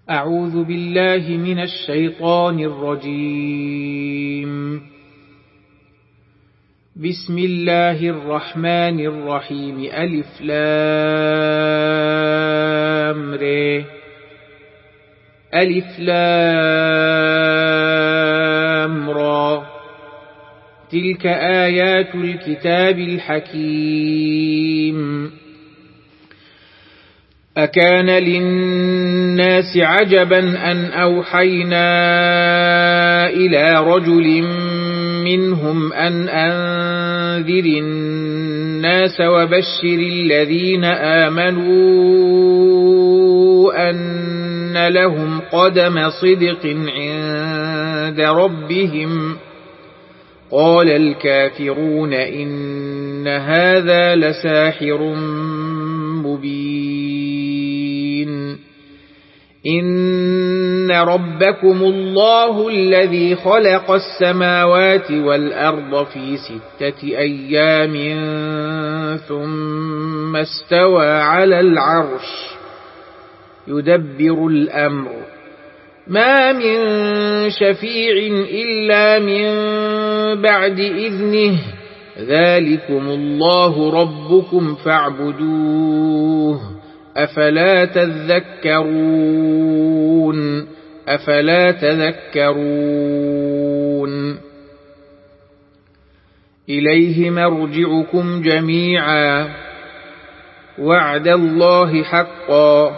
أعوذ بالله من الشيطان الرجيم. بسم الله الرحمن الرحيم. ألف لام ر. ألف لام را. تلك آيات الكتاب الحكيم. أكان للناس عجبا أن أوحينا إلى رجل منهم أن أنذر الناس وبشر الذين آمنوا أن لهم قدم صدق عند ربهم. قال الكافرون إن هذا لساحر مبين. إن ربكم الله الذي خلق السماوات والأرض في 6 أيام ثم استوى على العرش يدبر الأمر. ما من شفيع إلا من بعد إذنه. ذلكم الله ربكم فاعبدوه. أفلا تذكرون. إليه مرجعكم جميعا وعد الله حقا.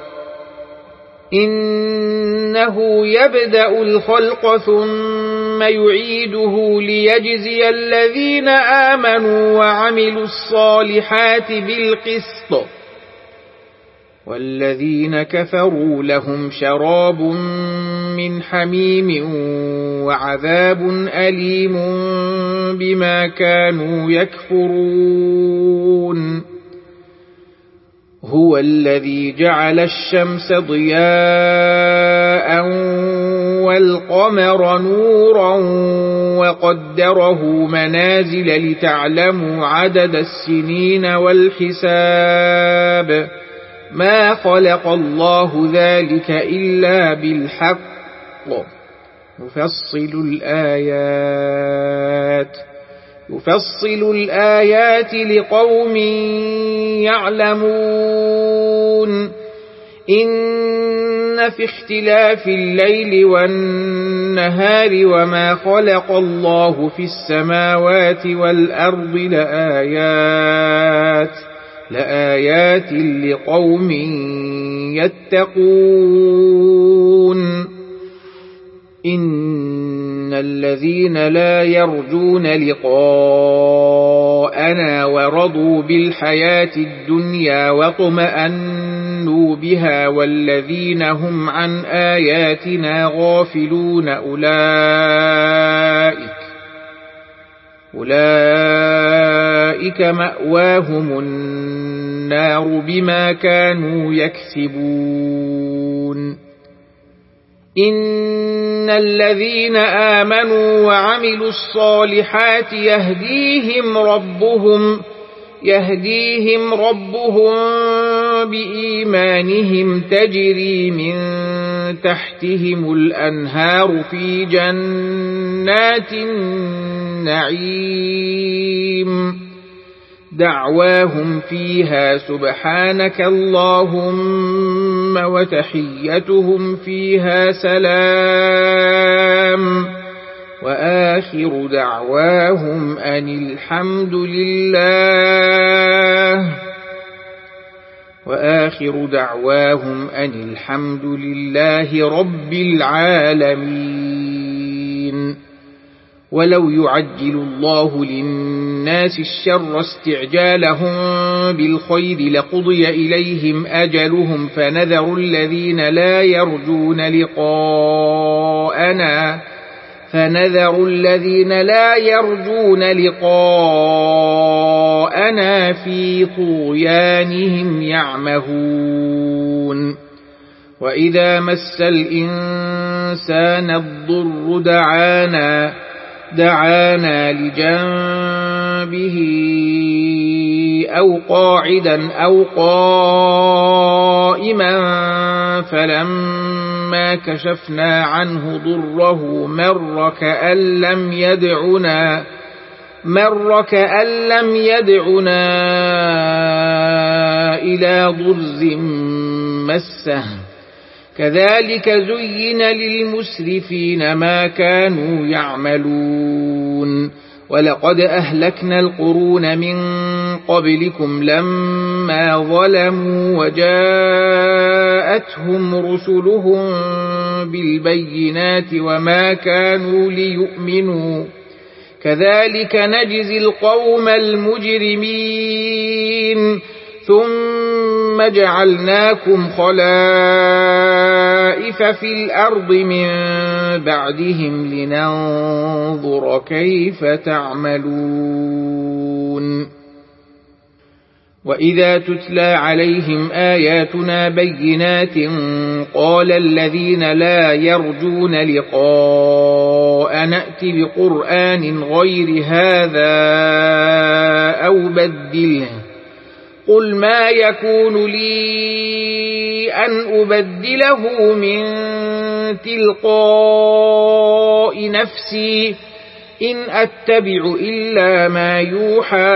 إنه يبدأ الخلق ثم يعيده ليجزي الذين آمنوا وعملوا الصالحات بالقسط. والذين كفروا لهم شراب من حميم وعذاب أليم بما كانوا يكفرون. هو الذي جعل الشمس ضياء والقمر نورا وقدره منازل لتعلموا عدد السنين والحساب. ما خلق الله ذلك إلا بالحق. يفصل الآيات لقوم يعلمون. إن في اختلاف الليل والنهار وما خلق الله في السماوات والأرض لآيات لقوم يتقون. إن الذين لا يرجون لقاءنا ورضوا بالحياة الدنيا واطمأنوا بها والذين هم عن آياتنا غافلون أولئك مأواهم النار بما كانوا يكسبون. إن الذين آمنوا وعملوا الصالحات يهديهم ربهم بإيمانهم تجري من تحتهم الأنهار في جنات النعيم. دعواهم فيها سبحانك اللهم وتحيتهم فيها سلام. وآخر دعواهم أن الحمد لله رب العالمين. ولو يعجل الله للناس الشر استعجالهم بالخير لقضي إليهم أجلهم فنذر الذين لا يرجون لقاءنا في طغيانهم يعمهون. وإذا مس الإنسان الضر دعانا لجنبه أو قاعدا أو قائما فلما فلما كشفنا عنه ضره مر كأن لم يدعنا إلى ضر مسه كذلك زين للمسرفين ما كانوا يعملون ولقد أهلكنا القرون من قبلكم لما ظلموا وجاءتهم رسلهم بالبينات وما كانوا ليؤمنوا كذلك نجزي القوم المجرمين ثم جعلناكم خلائف في الأرض من بعدهم لننظر كيف تعملون وإذا تتلى عليهم آياتنا بينات قال الذين لا يرجون لقاء نأت بقرآن غير هذا أو بدله قل ما يكون لي أن أبدله من تلقاء نفسي إن أتبع إلا ما يوحى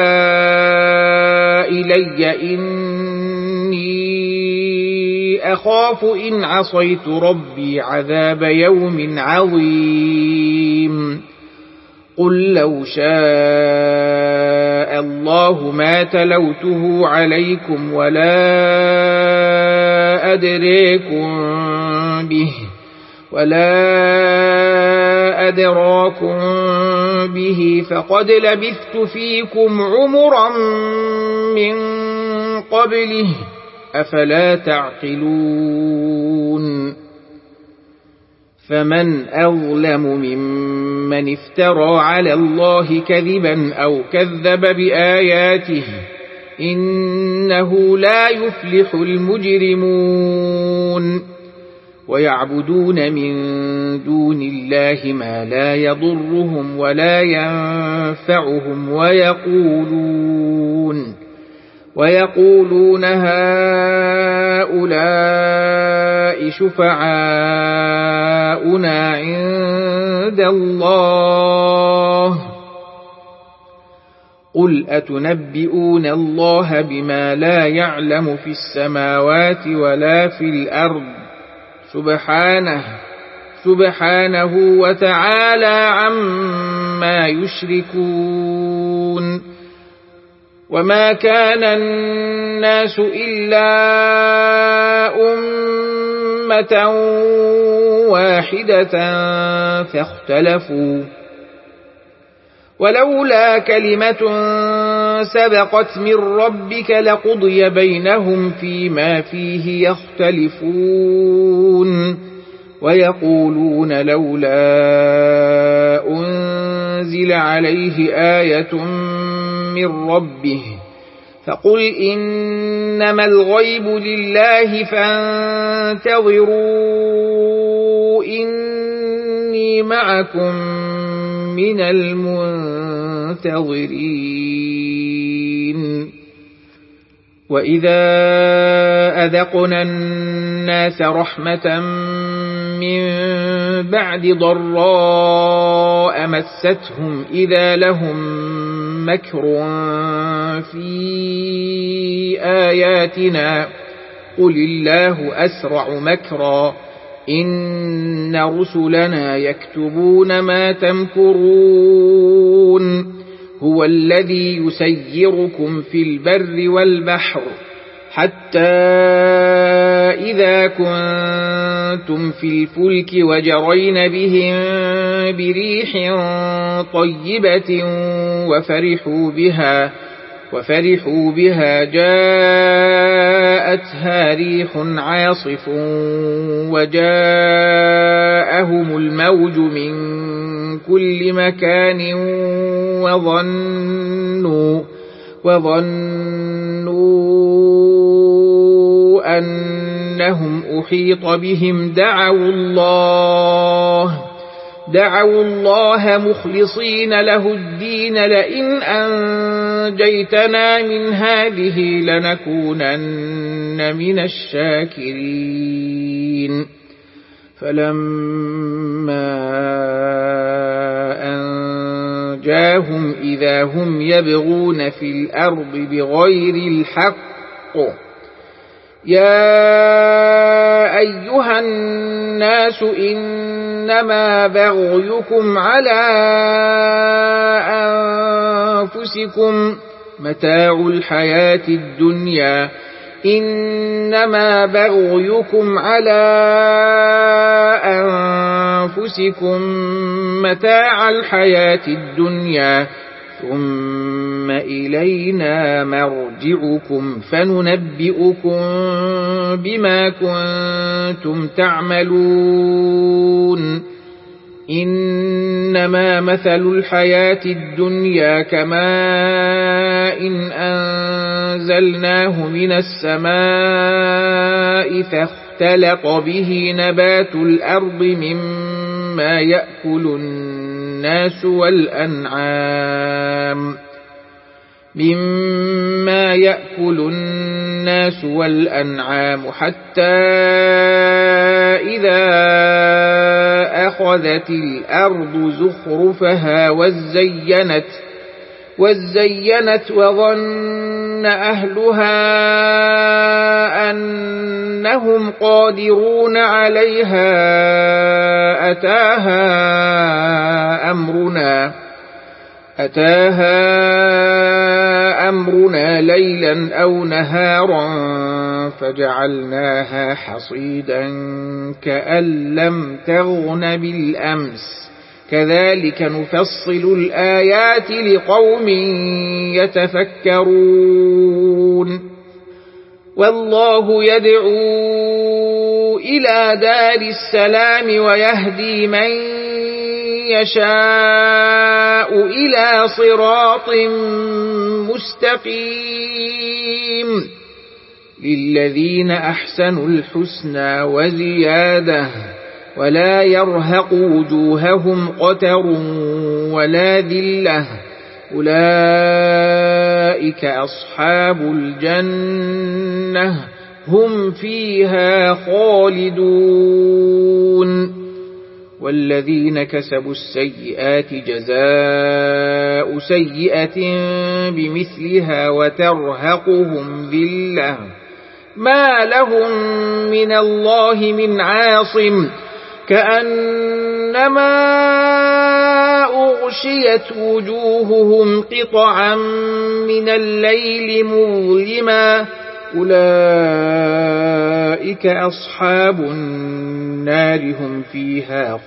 إلي إني أخاف إن عصيت ربي عذاب يوم عظيم قل لو شاء الله ما تلوته عليكم ولا أدراكم به فقد لبثت فيكم عمرا من قبله أفلا تعقلون فمن أظلم ممن افترى على الله كذبا أو كذب بآياته إنه لا يفلح المجرمون ويعبدون من دون الله ما لا يضرهم ولا ينفعهم ويقولون هؤلاء شفعاؤنا عند الله قل أتنبئون الله بما لا يعلم في السماوات ولا في الأرض سبحانه وتعالى عما يشركون وما كان الناس إلا أمة واحدة فاختلفوا ولولا كلمة سبقت من ربك لقضي بينهم فيما فيه يختلفون ويقولون لولا أنزل عليه آية من ربه فقل إنما الغيب لله فانتظروا إني معكم من المنتظرين وإذا أذقنا الناس رحمة من بعد ضراء مستهم إذا لهم مكر في آياتنا قل الله أسرع مكرا إن رسلنا يكتبون ما تمكرون هو الذي يسيركم في البر والبحر حتى إذا كنتم في الفلك وجرين بهم بريح طيبة وفرحوا بها جاءتها ريح عاصف وجاءهم الموج من كل مكان وظنوا أنهم أحيط بهم دعوا الله مخلصين له الدين لئن أنجيتنا من هذه لنكونن من الشاكرين فلما أنجاهم إذا هم يبغون في الأرض بغير الحق يا أيها الناس إنما بغيكم على أنفسكم متاع الحياة الدنيا إنما بغيكم على أنفسكم متاع الحياة الدنيا ثم إلينا مرجعكم فننبئكم بما كنتم تعملون إنما مثل الحياة الدنيا كماء إن أنزلناه من السماء فاختلط به نبات الأرض مما يأكل الناس والأنعام حتى إذا أخذت الأرض زخرفها وزينت وظن أهلها أنهم قادرون عليها أتاها أمرنا ليلا أو نهارا فجعلناها حصيدا كأن لم تغن بالأمس كذلك نفصل الآيات لقوم يتفكرون والله يدعو إلى دار السلام ويهدي من يشاء إلى صراط مستقيم للذين أحسنوا الحسنى وزيادة ولا يرهق وجوههم قتر ولا ذلة أولئك أصحاب الجنة هم فيها خالدون والذين كسبوا السيئات جزاء سيئة بمثلها وترهقهم ذلة ما لهم من الله من عاصم كأنما أغشيت وجوههم قطعا من الليل مظلما أولئك أصحاب النار هم فيها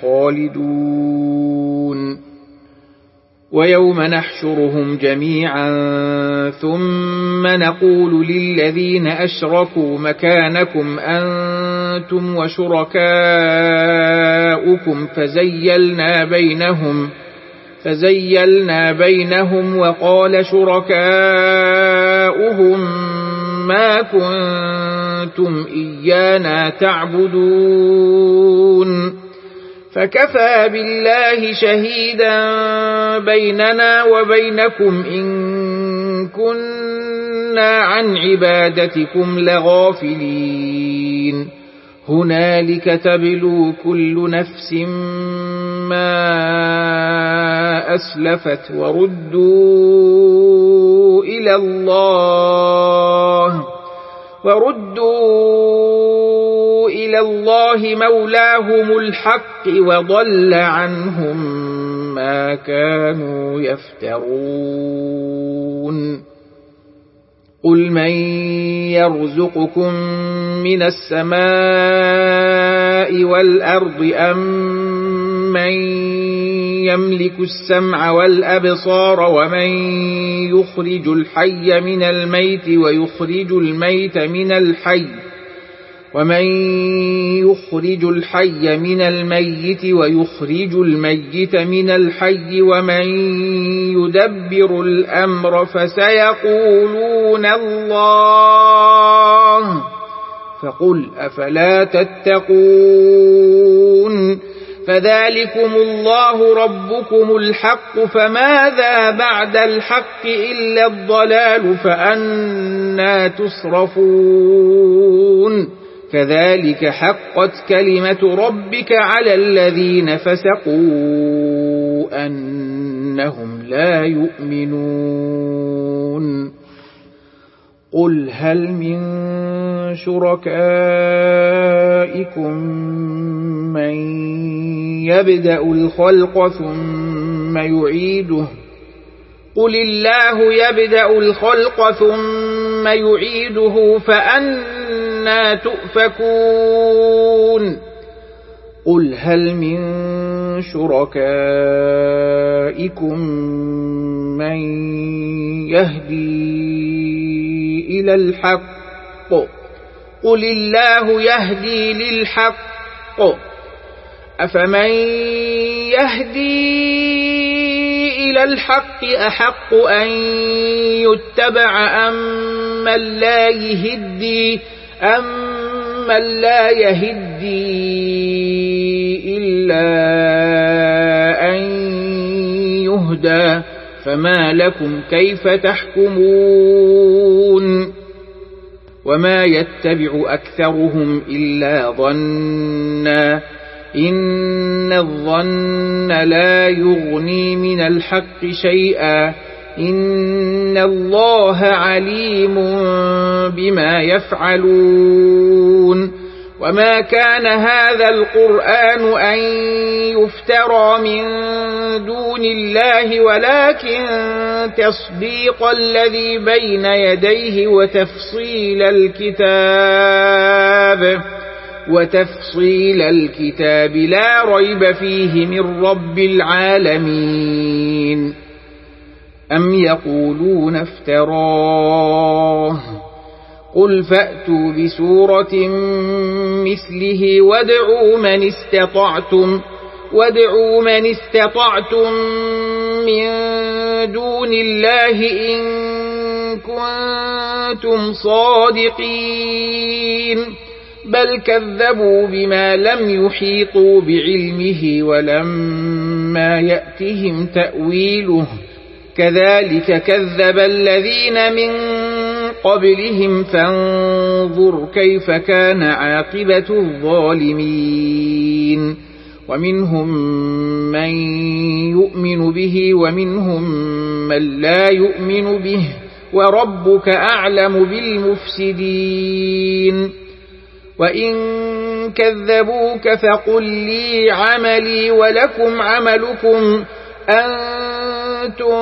خالدون ويوم نحشرهم جميعا ثم نقول للذين أشركوا مكانكم أنتم وشركاؤكم فزيلنا بينهم وقال شركاؤهم ما كنتم إيانا تعبدون فكفى بالله شهيدا بيننا وبينكم إن كنا عن عبادتكم لغافلين هنالك تبلو كل نفس ما أسلفت وردوا إلى الله مولاهم الحق وضل عنهم ما كانوا يفترون قل من يرزقكم من السماء والأرض أم من يملك السمع والأبصار ومن يخرج الحي من الميت ويخرج الميت من الحي ومن يخرج الحي من الميت ويخرج الميت من الحي ومن يدبر الأمر فسيقولون الله فقل أفلا تتقون فذلكم الله ربكم الحق فماذا بعد الحق إلا الضلال فأنى تصرفون كذلك حقت كلمة ربك على الذين فسقوا أنهم لا يؤمنون قل هل من شركائكم من يبدأ الخلق ثم يعيده قل الله يبدأ الخلق ثم يعيده فأنى تؤفكون قل هل من شركائكم من يهدي إلى الحق قل الله يهدي للحق أفمن يهدي إلى الحق أحق أن يتبع أمن لا يهدي إلا أن يهدى فما لكم كيف تحكمون وما يتبع أكثرهم إلا ظنا إن الظن لا يغني من الحق شيئا إن الله عليم بما يفعلون وما كان هذا القرآن أن يفترى من دون الله ولكن تصديق الذي بين يديه وتفصيل الكتاب لا ريب فيه من رب العالمين أم يقولون افتراه قل فأتوا بسورة مثله وادعوا من استطعتم من دون الله إن كنتم صادقين بل كذبوا بما لم يحيطوا بعلمه ولما يأتهم تأويله كذلك كذب الذين من قبلهم فانظر كيف كان عاقبة الظالمين ومنهم من يؤمن به ومنهم من لا يؤمن به وربك أعلم بالمفسدين وإن كذبوك فقل لي عملي ولكم عملكم أنتم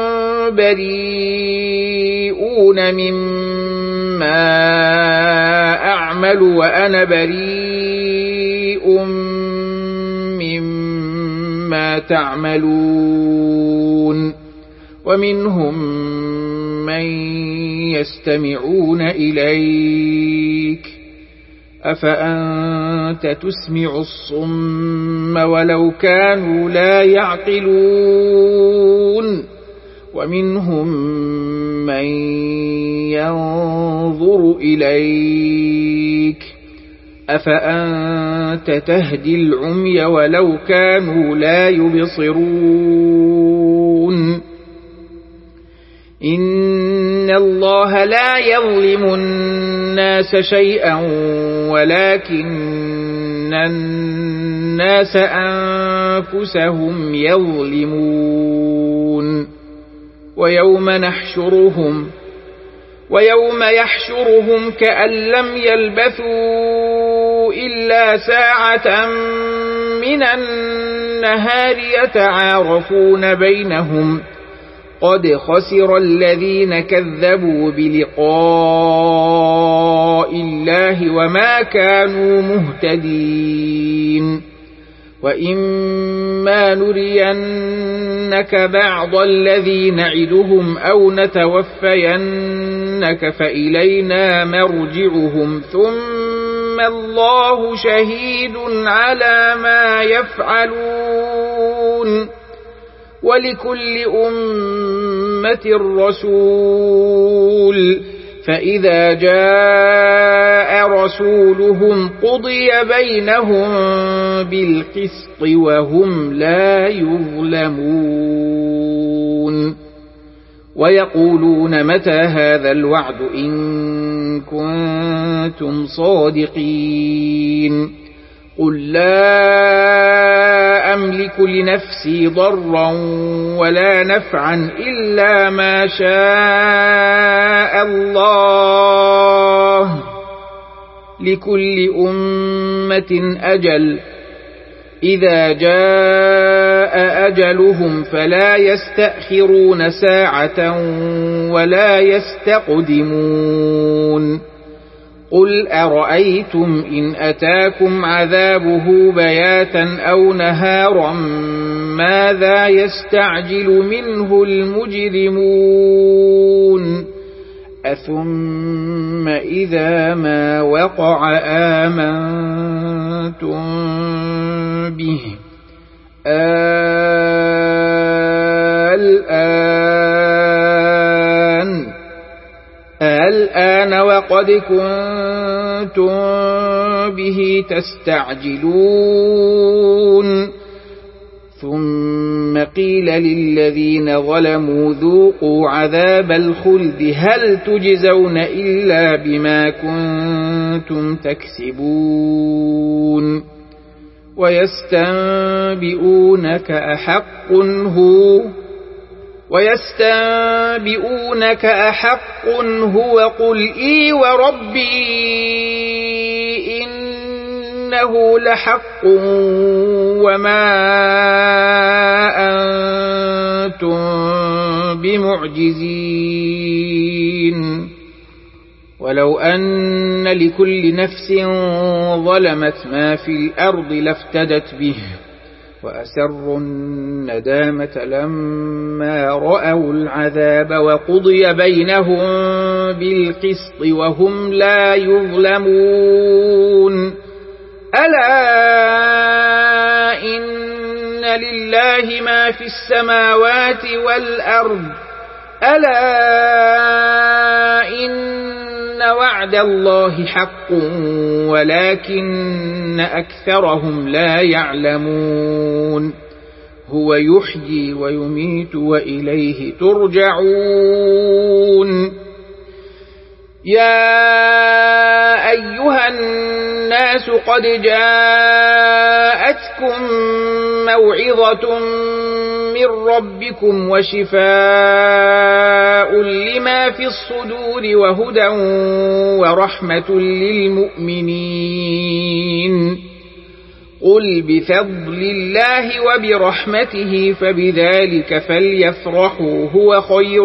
بريئون مما أعمل وأنا بريء مما تعملون ومنهم من يستمعون إليك أفأنت تسمع الصم ولو كانوا لا يعقلون ومنهم من ينظر إليك أفأنت تهدي العمي ولو كانوا لا يبصرون إن الله لا يظلم الناس شيئا ولكن الناس أنفسهم يظلمون ويوم يحشرهم كأن لم يلبثوا إلا ساعة من النهار يتعارفون بينهم قد خسر الذين كذبوا بلقاء الله وما كانوا مهتدين وإما نرينك بعض الذي نعدهم أو نتوفينك فإلينا مرجعهم ثم الله شهيد على ما يفعلون ولكل أمة رسول فإذا جاء رسولهم قضي بينهم بالقسط وهم لا يظلمون ويقولون متى هذا الوعد إن كنتم صادقين قل لا أملك لنفسي ضرا ولا نفعا إلا ما شاء الله لكل أمة أجل إذا جاء أجلهم فلا يستأخرون ساعة ولا يستقدمون قل أرأيتم إن أتاكم عذابه بياتا أو نهارا ماذا يستعجل منه المجرمون أثم إذا ما وقع آمنتم به الآن وقد كنتم به تستعجلون ثم قيل للذين ظلموا ذوقوا عذاب الخلد هل تجزون إلا بما كنتم تكسبون ويستنبئونك أحق هو قل إي وربي إنه لحق وما أنتم بمعجزين ولو أن لكل نفس ظلمت ما في الأرض لافتدت به وأسروا الندامة لما رأوا العذاب وقضي بينهم بالقسط وهم لا يظلمون ألا إن لله ما في السماوات والأرض ألا إن وعد الله حق ولكن أكثرهم لا يعلمون هو يحيي ويميت وإليه ترجعون يا أيها الناس قد جاءتكم موعظة من ربكم وشفاء لما في الصدور وهدى ورحمة للمؤمنين قل بفضل الله وبرحمته فبذلك فليفرحوا هو خير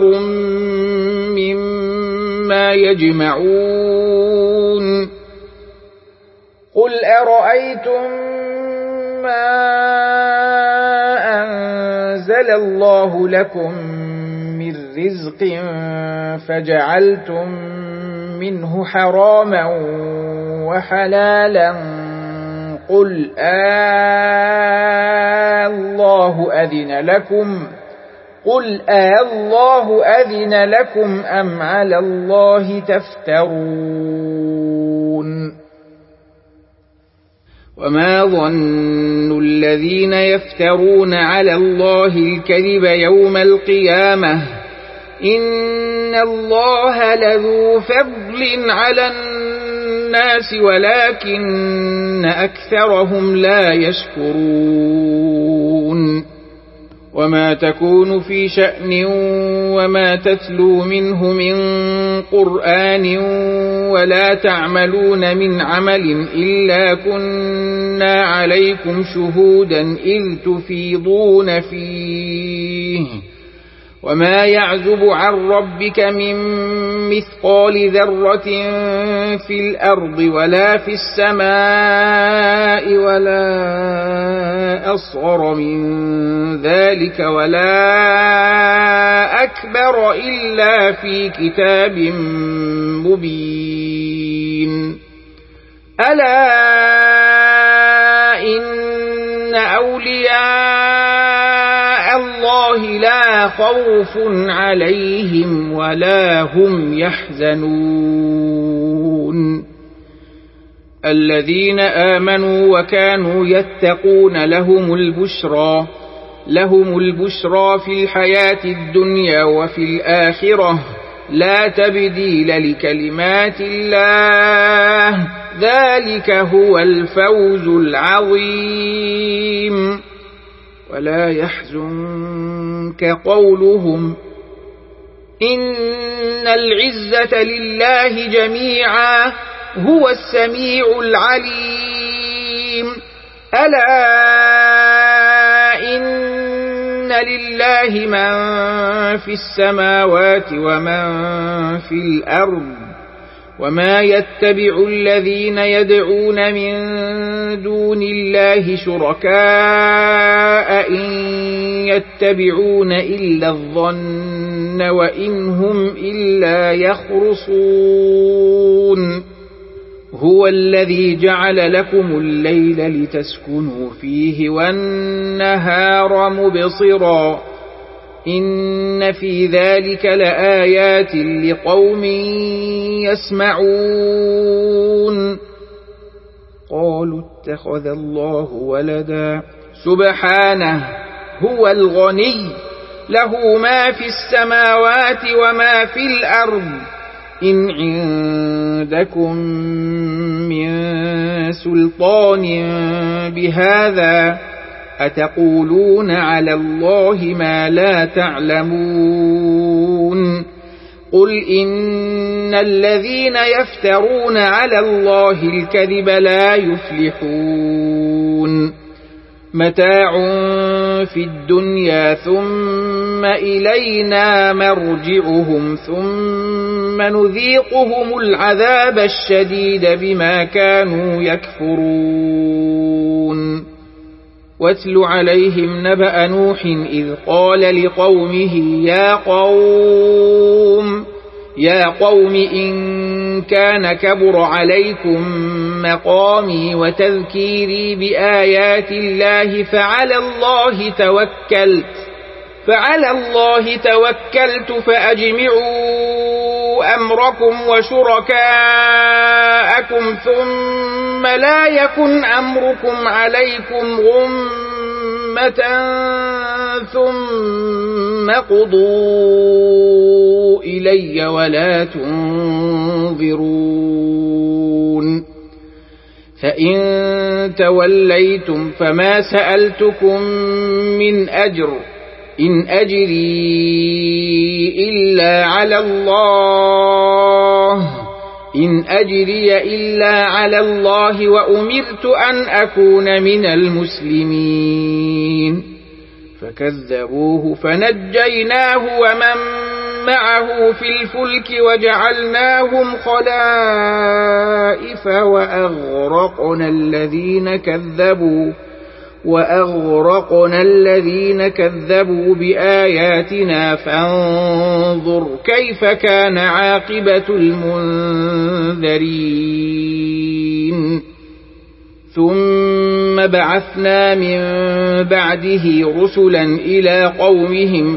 مما يجمعون قل أرأيتم ما أنزل الله لكم من رزق فجعلتم منه حراما وحلالا قل الله أذن لكم أم على الله تفترون وما ظن الذين يفترون على الله الكذب يوم القيامة إن الله لذو فضل على الناس ولكن أكثرهم لا يشكرون وما تكون في شأن وما تتلو منه من قرآن ولا تعملون من عمل إلا كنا عليكم شهودا إذ تفيضون فيه وما يعزب عن ربك من مثقال ذرة في الأرض ولا في السماء ولا أصغر من ذلك ولا أكبر إلا في كتاب مبين ألا إن أولياء الله لا خوف عليهم ولا هم يحزنون الذين آمنوا وكانوا يتقون لهم البشرى لهم البشرى في الحياة الدنيا وفي الآخرة لا تبديل لكلمات الله ذلك هو الفوز العظيم. ولا يحزنك قولهم إن العزة لله جميعا هو السميع العليم. ألا إن لله من في السماوات ومن في الأرض وما يتبع الذين يدعون من دون الله شركاء إن يتبعون إلا الظن وإن هم إلا يخرصون. هو الذي جعل لكم الليل لتسكنوا فيه والنهار مبصرا إن في ذلك لآيات لقوم يسمعون. قالوا اتخذ الله ولدا سبحانه هو الغني له ما في السماوات وما في الأرض إن عندكم من سلطان بهذا أتقولون على الله ما لا تعلمون. قل إن الذين يفترون على الله الكذب لا يفلحون. متاع في الدنيا ثم إلينا مرجعهم ثم نذيقهم العذاب الشديد بما كانوا يكفرون. واتل عليهم نبأ نوح إذ قال لقومه يا قوم إن كان كبر عليكم مقامي وتذكيري بآيات الله فعلى الله توكلت فأجمعوا أمركم وشركاءكم ثم لا يكن أمركم عليكم غمة ثم قضوا إلي ولا تنظرون. فإن توليتم فما سألتكم من أجر إن أجري إلا على الله وأمرت أن أكون من المسلمين. فكذبوه فنجيناه ومن معه في الفلك وجعلناهم خلائف وأغرقنا الذين كذبوا بآياتنا فانظر كيف كان عاقبة المنذرين. ثم بعثنا من بعده رسلا إلى قومهم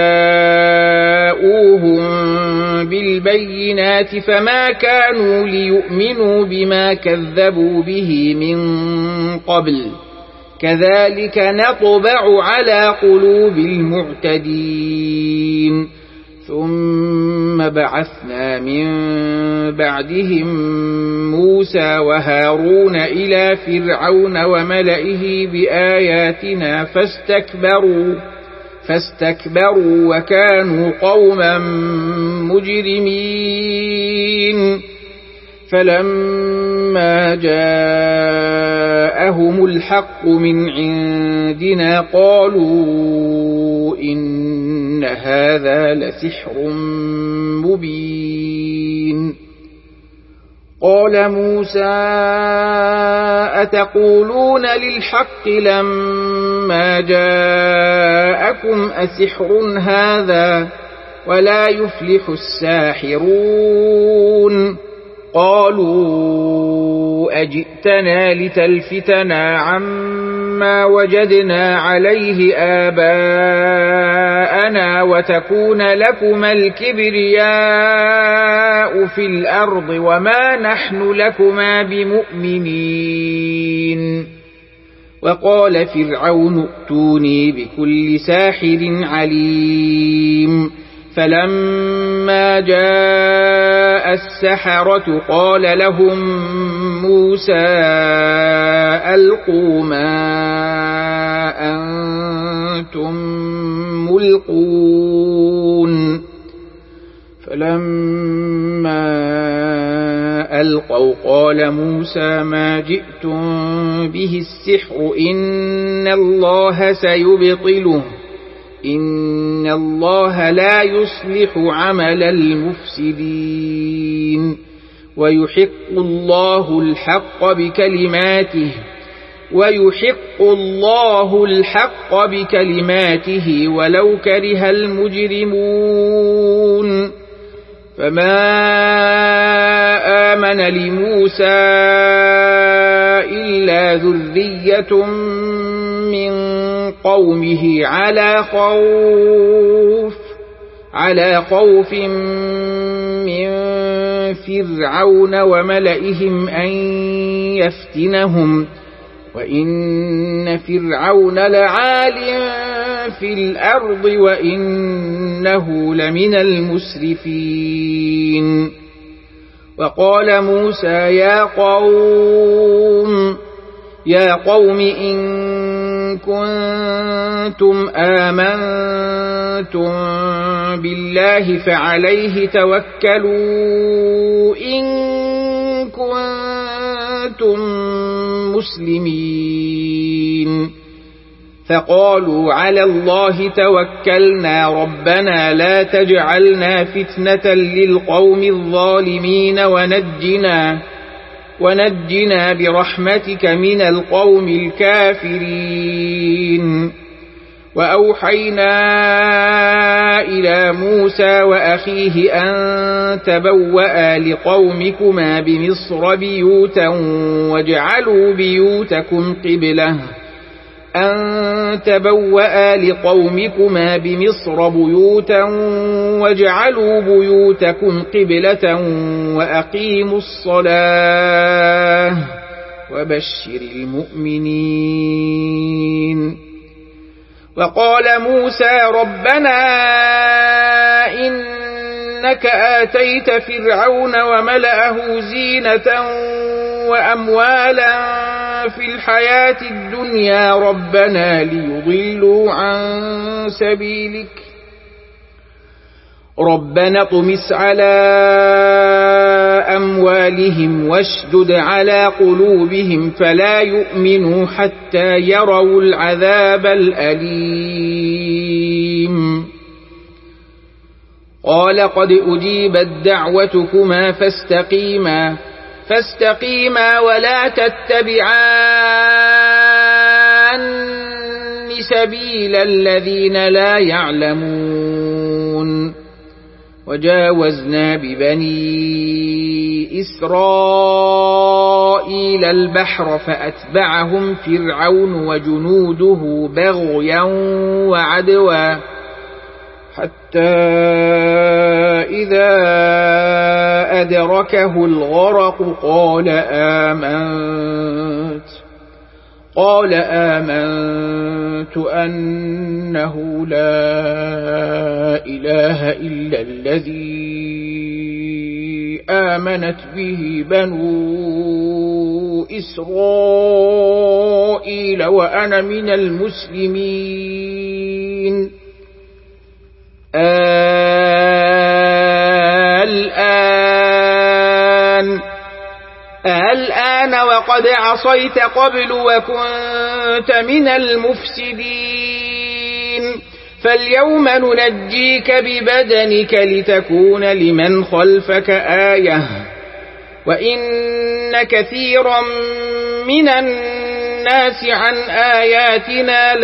فجاءوهم بالبينات فما كانوا ليؤمنوا بما كذبوا به من قبل كذلك نطبع على قلوب المعتدين. ثم بعثنا من بعدهم موسى وهارون إلى فرعون وملئه بآياتنا فاستكبروا وكانوا قوما مجرمين. فلما جاءهم الحق من عندنا قالوا إن هذا لسحر مبين. قال موسى أتقولون للحق لما جاءكم أسحر هذا ولا يفلح الساحرون. قالوا أجئتنا لتلفتنا عما وجدنا عليه آباءنا وتكون لكما الكبرياء في الأرض وما نحن لكما بمؤمنين. وقال فرعون ائتوني بكل ساحر عليم فلما جاء السحرة قال لهم موسى ألقوا ما أنتم ملقون فلما ألقوا قال موسى ما جئتم به السحر إن الله سيبطله إن الله لا يصلح عمل المفسدين ويحق الله الحق بكلماته ولو كره المجرمون فما آمن لموسى إلا ذرية من قومه على خوف من فرعون وملئهم أن يفتنهم وإن فرعون لعال في الأرض وإنه لمن المسرفين وقال موسى يا قوم إن كنتم آمنتم بالله فعليه توكلوا إن كنتم مسلمين فقالوا على الله توكلنا ربنا لا تجعلنا فتنة للقوم الظالمين ونجنا برحمتك من القوم الكافرين وأوحينا إلى موسى وأخيه أن تبوأ لقومكما بمصر بيوتا واجعلوا بيوتكم قبلة وأقيموا الصلاة وبشر المؤمنين وقال موسى ربنا إنك آتيت فرعون وملأه زينة وأموالا في الحياة الدنيا ربنا ليضلوا عن سبيلك ربنا اطمس على أموالهم واشدد على قلوبهم فلا يؤمنوا حتى يروا العذاب الأليم قال قد أجيبت دعوتكما فاستقيما ولا تتبعان سبيل الذين لا يعلمون وجاوزنا ببني إسرائيل البحر فأتبعهم فرعون وجنوده بغيا وعدوا حتى إذا أدركه الغرق قال آمنت أنه لا إله إلا الذي آمنت به بنو إسرائيل وأنا من المسلمين الآن وقد عصيت قبل وكنت من المفسدين فاليوم ننجيك ببدنك لتكون لمن خلفك آية وإن كثيرا من الناس عن آياتنا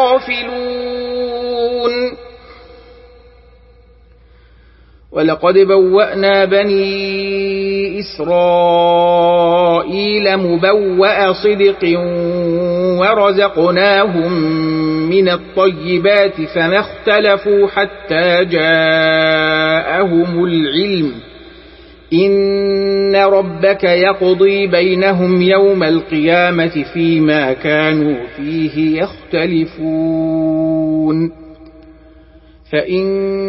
لغافلون ولقد بوأنا بني إسرائيل مبوأ صدق ورزقناهم من الطيبات فما اختلفوا حتى جاءهم العلم إن ربك يقضي بينهم يوم القيامة فيما كانوا فيه يختلفون فإن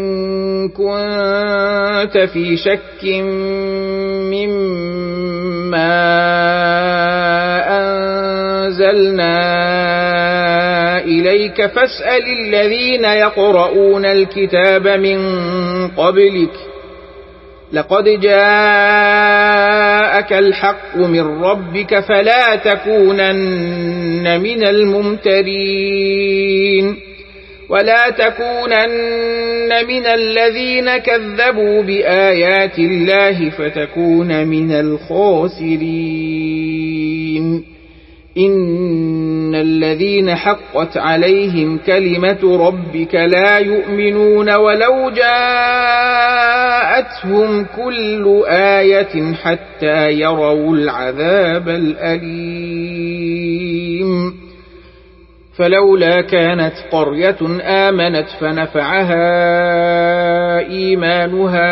كنت في شك مما أنزلنا إليك فاسأل الذين يقرؤون الكتاب من قبلك لقد جاءك الحق من ربك فلا تكونن من الممترين ولا تكونن من الذين كذبوا بآيات الله فتكون من الخاسرين إن الذين حقت عليهم كلمة ربك لا يؤمنون ولو جاءتهم كل آية حتى يروا العذاب الأليم فلولا كانت قرية آمنت فنفعها إيمانها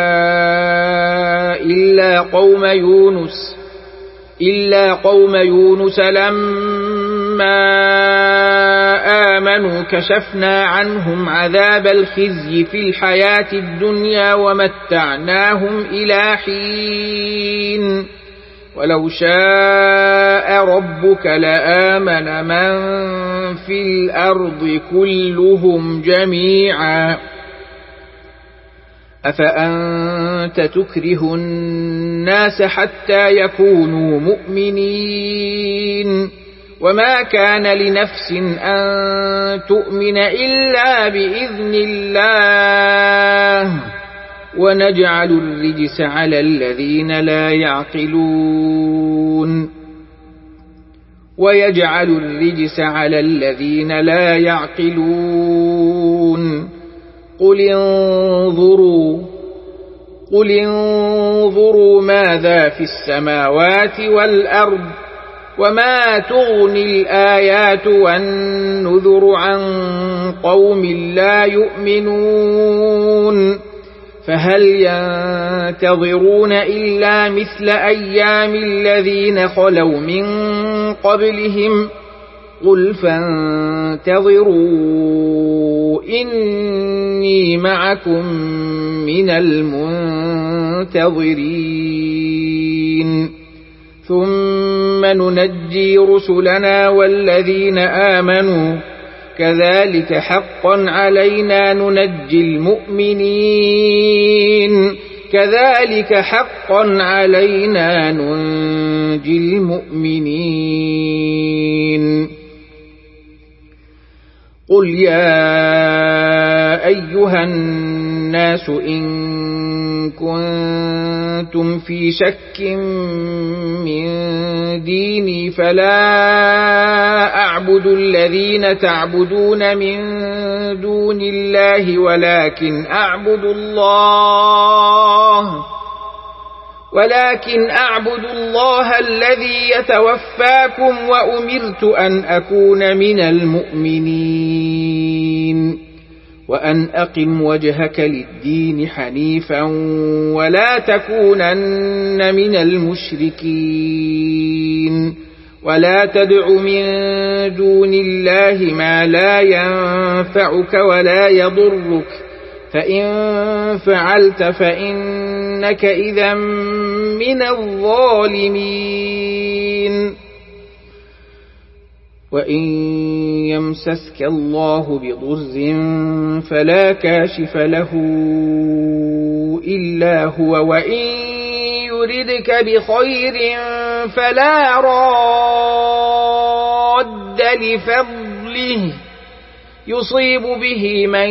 إلا قوم يونس لما آمنوا كشفنا عنهم عذاب الخزي في الحياة الدنيا ومتعناهم إلى حين ولو شاء ربك لآمن من في الأرض كلهم جميعا أفأنت تكره الناس حتى يكونوا مؤمنين وما كان لنفس أن تؤمن إلا بإذن الله ونجعل الرجس على الذين لا يعقلون ويجعل الرجس على الذين لا يعقلون قل انظروا ماذا في السماوات والأرض وما تغني الآيات والنذر عن قوم لا يؤمنون فهل ينتظرون إلا مثل أيام الذين خلوا من قبلهم قل فانتظروا إني معكم من المنتظرين ثم ننجي رسلنا والذين آمنوا كذلك حقا علينا ننجي المؤمنين قل يا أيها الناس إن كنتم في شك من ديني فلا أعبد الذين تعبدون من دون الله ولكن أعبد الله الذي يتوفاكم وأمرت أن أكون من المؤمنين وأن أقم وجهك للدين حنيفا ولا تكونن من المشركين ولا تدع من دون الله ما لا ينفعك ولا يضرك فإن فعلت فإنك إذا من الظالمين وإن يمسسك الله بضر فلا كاشف له إلا هو وإن يردك بخير فلا راد لفضله يصيب به من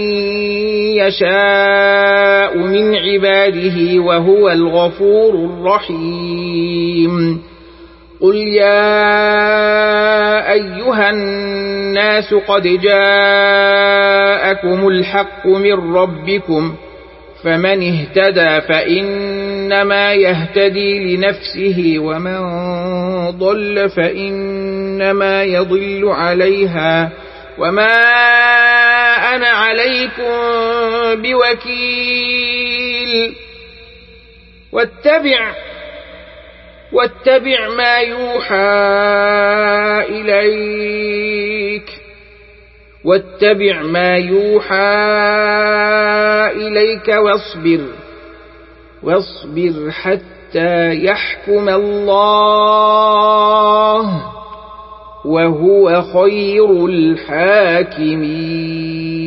يشاء من عباده وهو الغفور الرحيم قل يا أيها الناس قد جاءكم الحق من ربكم فمن اهتدى فإنما يهتدي لنفسه ومن ضل فإنما يضل عليها وما أنا عليكم بوكيل واتبع ما يوحى إليك واصبر حتى يحكم الله وهو خير الحاكمين.